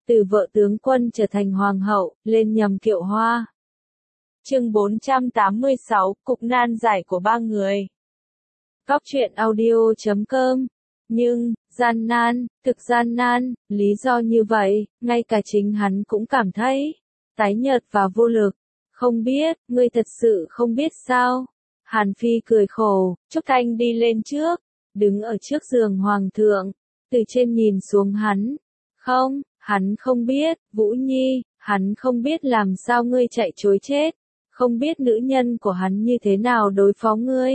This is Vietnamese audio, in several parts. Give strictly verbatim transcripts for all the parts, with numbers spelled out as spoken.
từ vợ tướng quân trở thành hoàng hậu, lên nhầm kiệu hoa. Chương bốn trăm tám mươi sáu, cục nan giải của ba người. Góc truyện audio chấm com. Nhưng, gian nan, thực gian nan, lý do như vậy, ngay cả chính hắn cũng cảm thấy tái nhợt và vô lực. Không biết, ngươi thật sự không biết sao? Hàn Phi cười khổ, Trúc Thanh đi lên trước, đứng ở trước giường hoàng thượng, từ trên nhìn xuống hắn. Không, hắn không biết, Vũ Nhi, hắn không biết làm sao ngươi chạy trối chết, không biết nữ nhân của hắn như thế nào đối phó ngươi,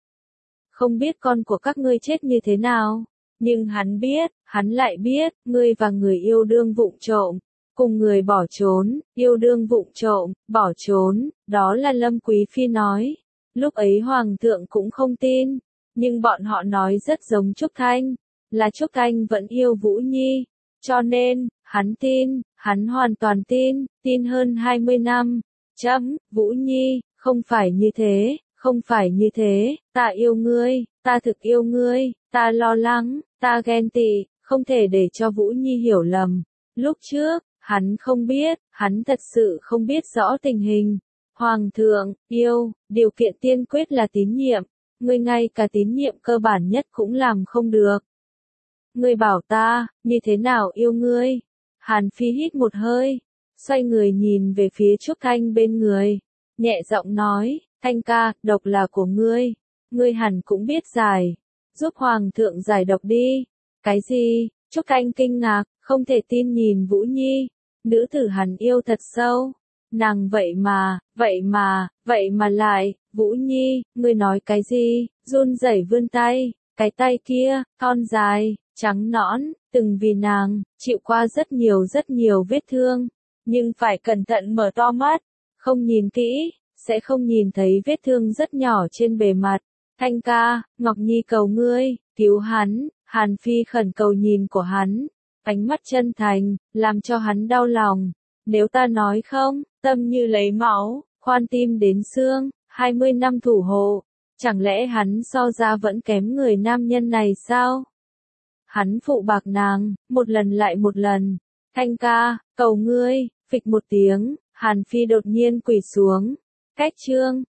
không biết con của các ngươi chết như thế nào, nhưng hắn biết, hắn lại biết, ngươi và người yêu đương vụng trộm, cùng người bỏ trốn, yêu đương vụng trộm, bỏ trốn, đó là Lâm Quý Phi nói. Lúc ấy hoàng thượng cũng không tin, nhưng bọn họ nói rất giống Trúc Thanh, là Trúc Thanh vẫn yêu Vũ Nhi, cho nên, hắn tin, hắn hoàn toàn tin, tin hơn hai mươi năm. Chấm, Vũ Nhi, không phải như thế, không phải như thế, ta yêu ngươi, ta thực yêu ngươi, ta lo lắng, ta ghen tị, không thể để cho Vũ Nhi hiểu lầm. Lúc trước, hắn không biết, hắn thật sự không biết rõ tình hình. Hoàng thượng, yêu, điều kiện tiên quyết là tín nhiệm, ngươi ngay cả tín nhiệm cơ bản nhất cũng làm không được. Ngươi bảo ta, như thế nào yêu ngươi? Hàn Phi hít một hơi, xoay người nhìn về phía Trúc Thanh bên người, nhẹ giọng nói, Thanh ca, độc là của ngươi, ngươi hẳn cũng biết giải, giúp hoàng thượng giải độc đi. Cái gì? Trúc Thanh kinh ngạc, không thể tin nhìn Vũ Nhi, nữ tử hắn yêu thật sâu. Nàng vậy mà, vậy mà, vậy mà lại, Vũ Nhi, ngươi nói cái gì? Run rẩy vươn tay, cái tay kia, thon dài, trắng nõn, từng vì nàng, chịu qua rất nhiều rất nhiều vết thương, nhưng phải cẩn thận mở to mắt, không nhìn kỹ, sẽ không nhìn thấy vết thương rất nhỏ trên bề mặt. Thanh ca, Ngọc Nhi cầu ngươi, cứu hắn. Hàn Phi khẩn cầu nhìn của hắn, ánh mắt chân thành, làm cho hắn đau lòng. Nếu ta nói không, tâm như lấy máu, khoan tim đến xương, hai mươi năm thủ hộ, chẳng lẽ hắn so ra vẫn kém người nam nhân này sao? Hắn phụ bạc nàng, một lần lại một lần. Thanh ca, cầu ngươi, phịch một tiếng, Hàn Phi đột nhiên quỳ xuống. Cách chương,